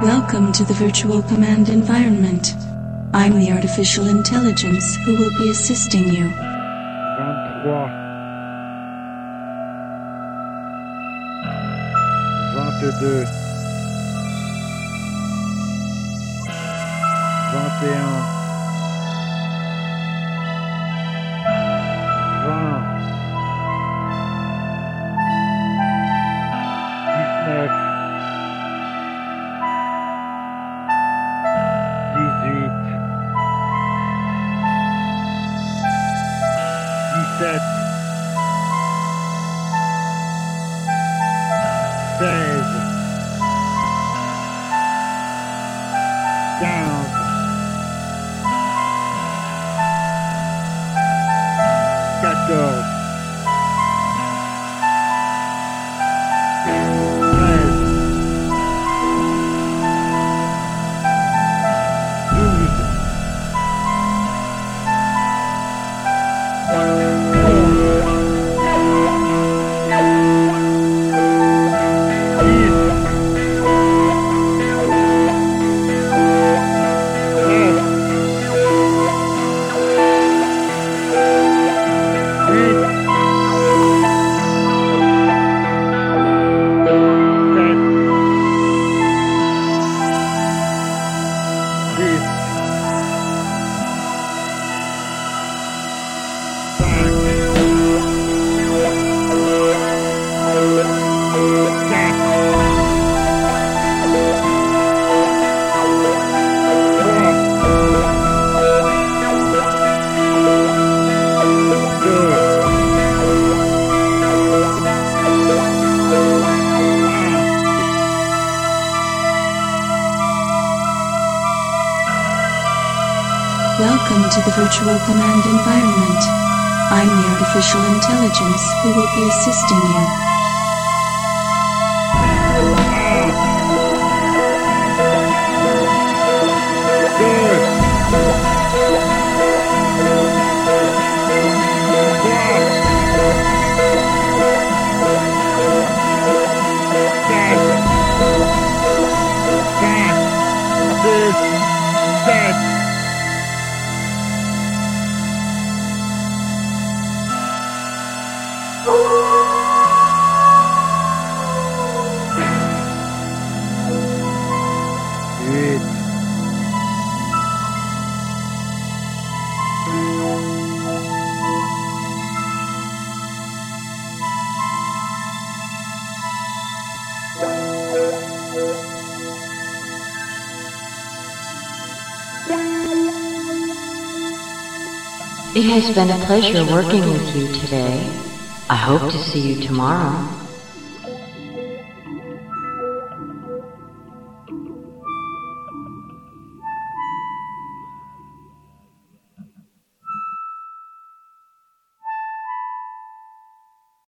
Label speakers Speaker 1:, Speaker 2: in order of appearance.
Speaker 1: Welcome to the virtual command environment. I'm the artificial intelligence who will be assisting you.
Speaker 2: 22, 21, 20, 19, 18, 17, 16, 15, 14, 13, 12,
Speaker 1: Welcome to the virtual command environment. I'm the artificial intelligence who will be assisting you.
Speaker 3: It has been a pleasure working with you today. I hope to see you tomorrow.